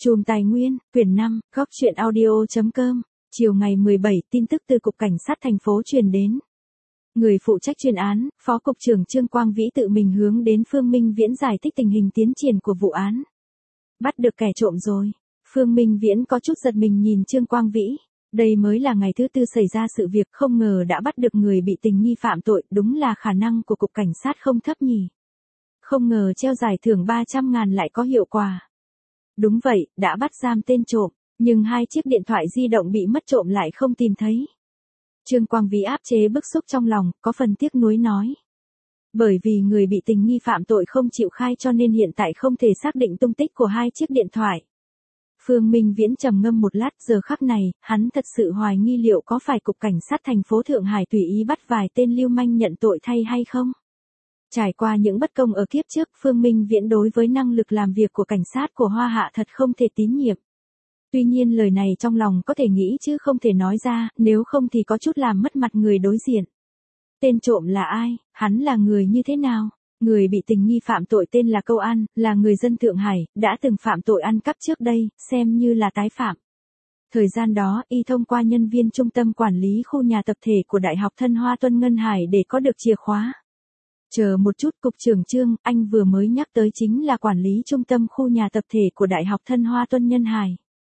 Chùm Tài nguyên, quyển 5, góc truyện audio.com, chiều ngày 17, tin tức từ Cục Cảnh sát thành phố truyền đến. Người phụ trách chuyên án, Phó Cục trưởng Trương Quang Vĩ tự mình hướng đến Phương Minh Viễn giải thích tình hình tiến triển của vụ án. Bắt được kẻ trộm rồi. Phương Minh Viễn có chút giật mình nhìn Trương Quang Vĩ. Đây mới là ngày thứ tư xảy ra sự việc, không ngờ đã bắt được người bị tình nghi phạm tội, đúng là khả năng của Cục Cảnh sát không thấp nhỉ. Không ngờ treo giải thưởng 300.000 lại có hiệu quả. Đúng vậy, đã bắt giam tên trộm, nhưng 2 chiếc điện thoại di động bị mất trộm lại không tìm thấy. Trương Quang Vĩ áp chế bức xúc trong lòng, có phần tiếc nuối nói. Bởi vì người bị tình nghi phạm tội không chịu khai cho nên hiện tại không thể xác định tung tích của 2 chiếc điện thoại. Phương Minh Viễn trầm ngâm một lát, giờ khắc này, hắn thật sự hoài nghi liệu có phải Cục Cảnh sát thành phố Thượng Hải tùy ý bắt vài tên lưu manh nhận tội thay hay không? Trải qua những bất công ở kiếp trước, Phương Minh Viễn đối với năng lực làm việc của cảnh sát của Hoa Hạ thật không thể tín nhiệm. Tuy nhiên lời này trong lòng có thể nghĩ chứ không thể nói ra, nếu không thì có chút làm mất mặt người đối diện. Tên trộm là ai, hắn là người như thế nào? Người bị tình nghi phạm tội tên là Câu An, là người dân Thượng Hải, đã từng phạm tội ăn cắp trước đây, xem như là tái phạm. Thời gian đó, y thông qua nhân viên trung tâm quản lý khu nhà tập thể của Đại học Thân Hoa Tuân Ngân Hải để có được chìa khóa. Chờ một chút, Cục trưởng Trương, anh vừa mới nhắc tới chính là quản lý trung tâm khu nhà tập thể của Đại học Thân Hoa Tuân Nhân Hải.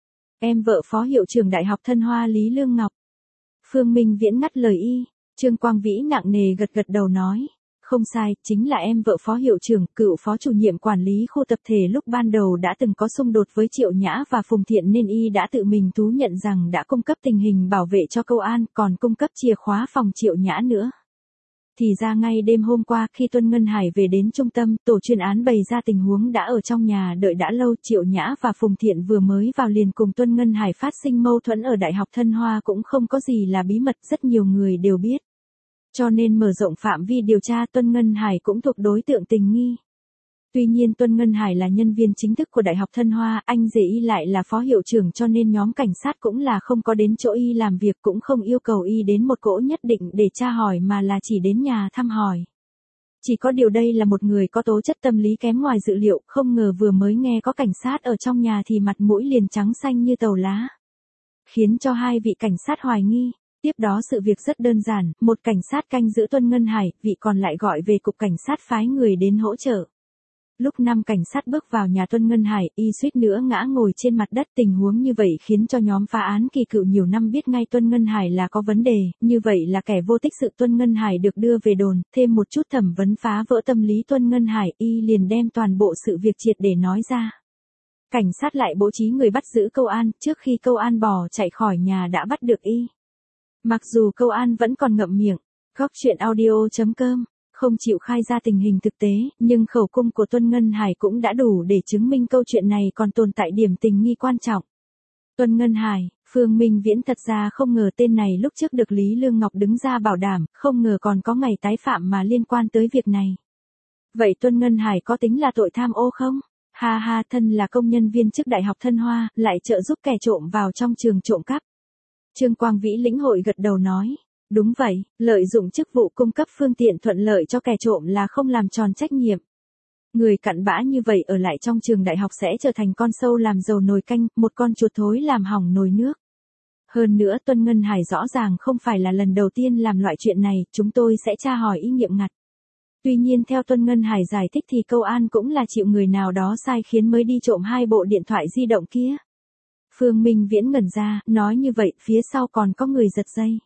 Em vợ Phó Hiệu trưởng Đại học Thân Hoa Lý Lương Ngọc. Phương Minh Viễn ngắt lời y, Trương Quang Vĩ nặng nề gật gật đầu nói. Không sai, chính là em vợ Phó Hiệu trưởng, cựu Phó chủ nhiệm quản lý khu tập thể lúc ban đầu đã từng có xung đột với Triệu Nhã và Phùng Thiện nên y đã tự mình thú nhận rằng đã cung cấp tình hình bảo vệ cho Câu An, còn cung cấp chìa khóa phòng Triệu Nhã nữa. Thì ra ngay đêm hôm qua khi Tuân Ngân Hải về đến trung tâm, tổ chuyên án bày ra tình huống đã ở trong nhà đợi đã lâu. Triệu Nhã và Phùng Thiện vừa mới vào liền cùng Tuân Ngân Hải phát sinh mâu thuẫn ở Đại học Thân Hoa cũng không có gì là bí mật, rất nhiều người đều biết. Cho nên mở rộng phạm vi điều tra, Tuân Ngân Hải cũng thuộc đối tượng tình nghi. Tuy nhiên Tuân Ngân Hải là nhân viên chính thức của Đại học Thân Hoa, anh rể y lại là phó hiệu trưởng cho nên nhóm cảnh sát cũng là không có đến chỗ y làm việc, cũng không yêu cầu y đến một cỗ nhất định để tra hỏi mà là chỉ đến nhà thăm hỏi. Chỉ có điều đây là một người có tố chất tâm lý kém ngoài dự liệu, không ngờ vừa mới nghe có cảnh sát ở trong nhà thì mặt mũi liền trắng xanh như tàu lá. Khiến cho 2 vị cảnh sát hoài nghi. Tiếp đó sự việc rất đơn giản, một cảnh sát canh giữ Tuân Ngân Hải, vị còn lại gọi về Cục Cảnh sát phái người đến hỗ trợ. Lúc 5 cảnh sát bước vào nhà Tuân Ngân Hải, y suýt nữa ngã ngồi trên mặt đất. Tình huống như vậy khiến cho nhóm phá án kỳ cựu nhiều năm biết ngay Tuân Ngân Hải là có vấn đề, như vậy là kẻ vô tích sự. Tuân Ngân Hải được đưa về đồn, thêm một chút thẩm vấn phá vỡ tâm lý Tuân Ngân Hải, y liền đem toàn bộ sự việc triệt để nói ra. Cảnh sát lại bố trí người bắt giữ Câu An, trước khi Câu An bỏ chạy khỏi nhà đã bắt được y. Mặc dù Câu An vẫn còn ngậm miệng, góc truyện audio.com, không chịu khai ra tình hình thực tế, nhưng khẩu cung của Tuân Ngân Hải cũng đã đủ để chứng minh câu chuyện này còn tồn tại điểm tình nghi quan trọng. Tuân Ngân Hải, Phương Minh Viễn thật ra không ngờ tên này lúc trước được Lý Lương Ngọc đứng ra bảo đảm, không ngờ còn có ngày tái phạm mà liên quan tới việc này. Vậy Tuân Ngân Hải có tính là tội tham ô không? Ha ha, thân là công nhân viên chức Đại học Thân Hoa, lại trợ giúp kẻ trộm vào trong trường trộm cắp. Trương Quang Vĩ lĩnh hội gật đầu nói, đúng vậy, lợi dụng chức vụ cung cấp phương tiện thuận lợi cho kẻ trộm là không làm tròn trách nhiệm. Người cặn bã như vậy ở lại trong trường đại học sẽ trở thành con sâu làm dầu nồi canh, một con chuột thối làm hỏng nồi nước. Hơn nữa Tuân Ngân Hải rõ ràng không phải là lần đầu tiên làm loại chuyện này, chúng tôi sẽ tra hỏi y nghiệm ngặt. Tuy nhiên theo Tuân Ngân Hải giải thích thì Câu An cũng là chịu người nào đó sai khiến mới đi trộm 2 bộ điện thoại di động kia. Phương Minh Viễn ngẩn ra, nói như vậy, phía sau còn có người giật dây.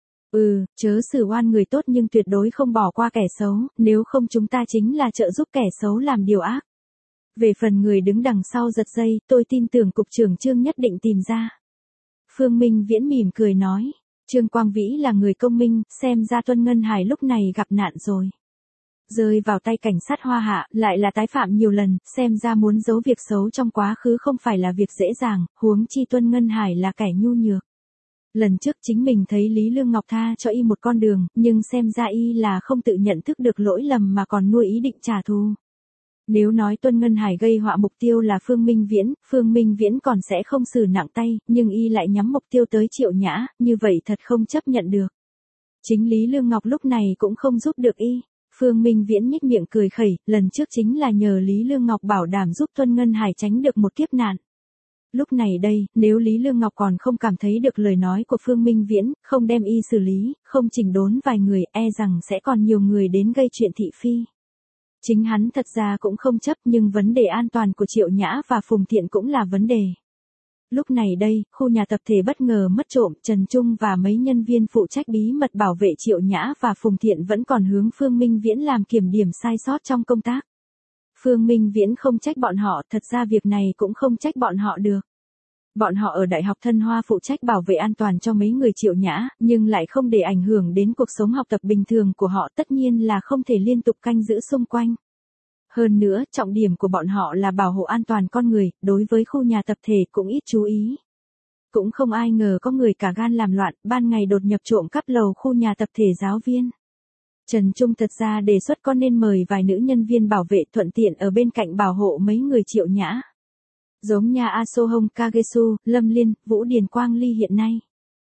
Chớ xử oan người tốt nhưng tuyệt đối không bỏ qua kẻ xấu, nếu không chúng ta chính là trợ giúp kẻ xấu làm điều ác. Về phần người đứng đằng sau giật dây, tôi tin tưởng Cục trưởng Trương nhất định tìm ra. Phương Minh Viễn mỉm cười nói, Trương Quang Vĩ là người công minh, xem ra Tuân Ngân Hải lúc này gặp nạn rồi. Rơi vào tay cảnh sát Hoa Hạ, lại là tái phạm nhiều lần, xem ra muốn giấu việc xấu trong quá khứ không phải là việc dễ dàng, huống chi Tuân Ngân Hải là kẻ nhu nhược. Lần trước chính mình thấy Lý Lương Ngọc tha cho y một con đường, nhưng xem ra y là không tự nhận thức được lỗi lầm mà còn nuôi ý định trả thù. Nếu nói Tuân Ngân Hải gây họa mục tiêu là Phương Minh Viễn còn sẽ không xử nặng tay, nhưng y lại nhắm mục tiêu tới Triệu Nhã, như vậy thật không chấp nhận được. Chính Lý Lương Ngọc lúc này cũng không giúp được y. Phương Minh Viễn nhếch miệng cười khẩy, lần trước chính là nhờ Lý Lương Ngọc bảo đảm giúp Tuân Ngân Hải tránh được một kiếp nạn. Lúc này đây, nếu Lý Lương Ngọc còn không cảm thấy được lời nói của Phương Minh Viễn, không đem y xử lý, không chỉnh đốn vài người, e rằng sẽ còn nhiều người đến gây chuyện thị phi. Chính hắn thật ra cũng không chấp, nhưng vấn đề an toàn của Triệu Nhã và Phùng Thiện cũng là vấn đề. Lúc này đây, khu nhà tập thể bất ngờ mất trộm, Trần Trung và mấy nhân viên phụ trách bí mật bảo vệ Triệu Nhã và Phùng Thiện vẫn còn hướng Phương Minh Viễn làm kiểm điểm sai sót trong công tác. Phương Minh Viễn không trách bọn họ, thật ra việc này cũng không trách bọn họ được. Bọn họ ở Đại học Thân Hoa phụ trách bảo vệ an toàn cho mấy người Triệu Nhã, nhưng lại không để ảnh hưởng đến cuộc sống học tập bình thường của họ, tất nhiên là không thể liên tục canh giữ xung quanh. Hơn nữa, trọng điểm của bọn họ là bảo hộ an toàn con người, đối với khu nhà tập thể cũng ít chú ý. Cũng không ai ngờ có người cả gan làm loạn, ban ngày đột nhập trộm cắp lầu khu nhà tập thể giáo viên. Trần Trung thật ra đề xuất có nên mời vài nữ nhân viên bảo vệ thuận tiện ở bên cạnh bảo hộ mấy người Triệu Nhã. Giống nhà Asohong Kagesu, Lâm Liên, Vũ Điền Quang Ly hiện nay.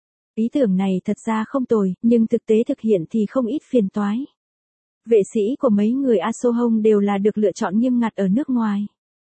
Ý tưởng này thật ra không tồi, nhưng thực tế thực hiện thì không ít phiền toái. Vệ sĩ của mấy người Asohong đều là được lựa chọn nghiêm ngặt ở nước ngoài.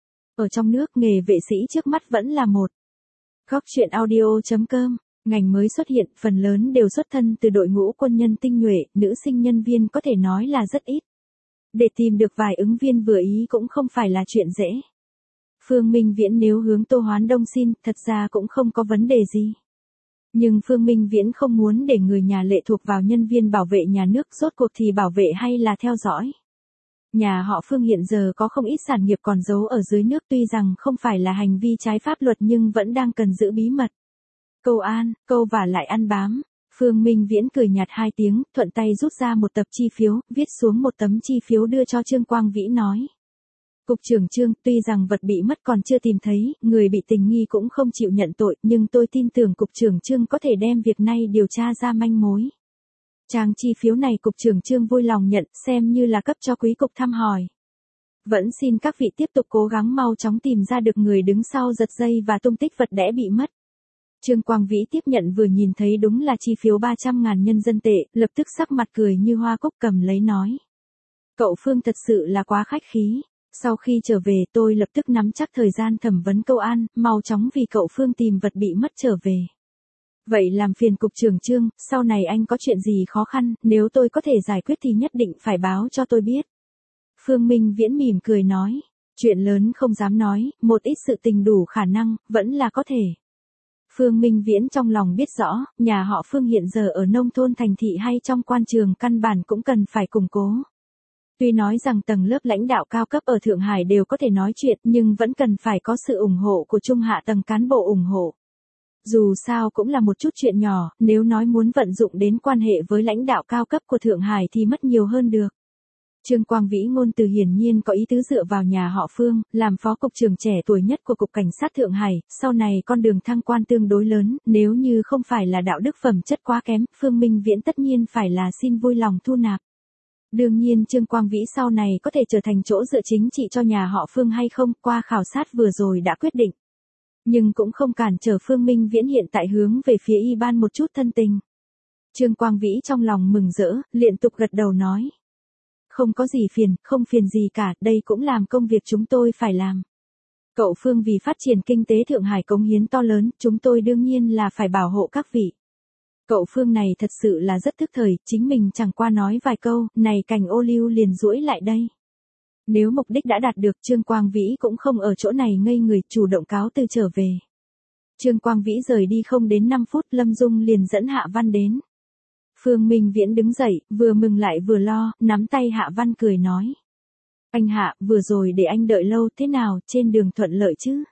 Ở trong nước nghề vệ sĩ trước mắt vẫn là một. Góc truyện audio.com, ngành mới xuất hiện, phần lớn đều xuất thân từ đội ngũ quân nhân tinh nhuệ, nữ sinh nhân viên có thể nói là rất ít. Để tìm được vài ứng viên vừa ý cũng không phải là chuyện dễ. Phương Minh Viễn nếu hướng Tô Hoán Đông xin, thật ra cũng không có vấn đề gì. Nhưng Phương Minh Viễn không muốn để người nhà lệ thuộc vào nhân viên bảo vệ nhà nước, rốt cuộc thì bảo vệ hay là theo dõi. Nhà họ Phương hiện giờ có không ít sản nghiệp còn giấu ở dưới nước, tuy rằng không phải là hành vi trái pháp luật nhưng vẫn đang cần giữ bí mật. Câu an, câu và lại ăn bám. Phương Minh Viễn cười nhạt hai tiếng, thuận tay rút ra một tập chi phiếu, viết xuống một tấm chi phiếu đưa cho Trương Quang Vĩ nói. Cục trưởng Trương, tuy rằng vật bị mất còn chưa tìm thấy, người bị tình nghi cũng không chịu nhận tội, nhưng tôi tin tưởng Cục trưởng Trương có thể đem việc này điều tra ra manh mối. Trang chi phiếu này Cục trưởng Trương vui lòng nhận, xem như là cấp cho quý cục thăm hỏi. Vẫn xin các vị tiếp tục cố gắng mau chóng tìm ra được người đứng sau giật dây và tung tích vật đẽ bị mất. Trương Quang Vĩ tiếp nhận vừa nhìn thấy đúng là chi phiếu 300.000 nhân dân tệ, lập tức sắc mặt cười như hoa cúc cầm lấy nói. Cậu Phương thật sự là quá khách khí. Sau khi trở về tôi lập tức nắm chắc thời gian thẩm vấn câu an, mau chóng vì cậu Phương tìm vật bị mất trở về. Vậy làm phiền Cục trưởng Trương, sau này anh có chuyện gì khó khăn, nếu tôi có thể giải quyết thì nhất định phải báo cho tôi biết. Phương Minh Viễn mỉm cười nói, chuyện lớn không dám nói, một ít sự tình đủ khả năng, vẫn là có thể. Phương Minh Viễn trong lòng biết rõ, nhà họ Phương hiện giờ ở nông thôn thành thị hay trong quan trường căn bản cũng cần phải củng cố. Tuy nói rằng tầng lớp lãnh đạo cao cấp ở Thượng Hải đều có thể nói chuyện, nhưng vẫn cần phải có sự ủng hộ của trung hạ tầng cán bộ ủng hộ. Dù sao cũng là một chút chuyện nhỏ, nếu nói muốn vận dụng đến quan hệ với lãnh đạo cao cấp của Thượng Hải thì mất nhiều hơn được. Trương Quang Vĩ ngôn từ hiển nhiên có ý tứ dựa vào nhà họ Phương, làm phó cục trưởng trẻ tuổi nhất của Cục Cảnh sát Thượng Hải, sau này con đường thăng quan tương đối lớn, nếu như không phải là đạo đức phẩm chất quá kém, Phương Minh Viễn tất nhiên phải là xin vui lòng thu nạp. Đương nhiên Trương Quang Vĩ sau này có thể trở thành chỗ dựa chính trị cho nhà họ Phương hay không, qua khảo sát vừa rồi đã quyết định. Nhưng cũng không cản trở Phương Minh Viễn hiện tại hướng về phía y ban một chút thân tình. Trương Quang Vĩ trong lòng mừng rỡ, liên tục gật đầu nói. Không có gì phiền, không phiền gì cả, đây cũng làm công việc chúng tôi phải làm. Cậu Phương vì phát triển kinh tế Thượng Hải cống hiến to lớn, chúng tôi đương nhiên là phải bảo hộ các vị. Cậu Phương này thật sự là rất thức thời, chính mình chẳng qua nói vài câu, này cành ô liu liền duỗi lại đây. Nếu mục đích đã đạt được, Trương Quang Vĩ cũng không ở chỗ này ngây người, chủ động cáo từ trở về. Trương Quang Vĩ rời đi không đến 5 phút, Lâm Dung liền dẫn Hạ Văn đến. Phương Minh Viễn đứng dậy, vừa mừng lại vừa lo, nắm tay Hạ Văn cười nói. Anh Hạ, vừa rồi để anh đợi lâu, thế nào, trên đường thuận lợi chứ?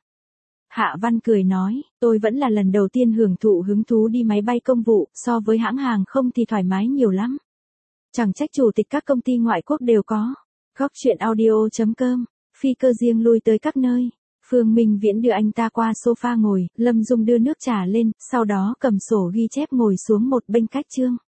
Hạ Văn cười nói, tôi vẫn là lần đầu tiên hưởng thụ hứng thú đi máy bay công vụ, so với hãng hàng không thì thoải mái nhiều lắm. Chẳng trách chủ tịch các công ty ngoại quốc đều có. Góc truyện audio.com, phi cơ riêng lui tới các nơi. Phương Minh Viễn đưa anh ta qua sofa ngồi, Lâm Dung đưa nước trà lên, sau đó cầm sổ ghi chép ngồi xuống một bên cách chương.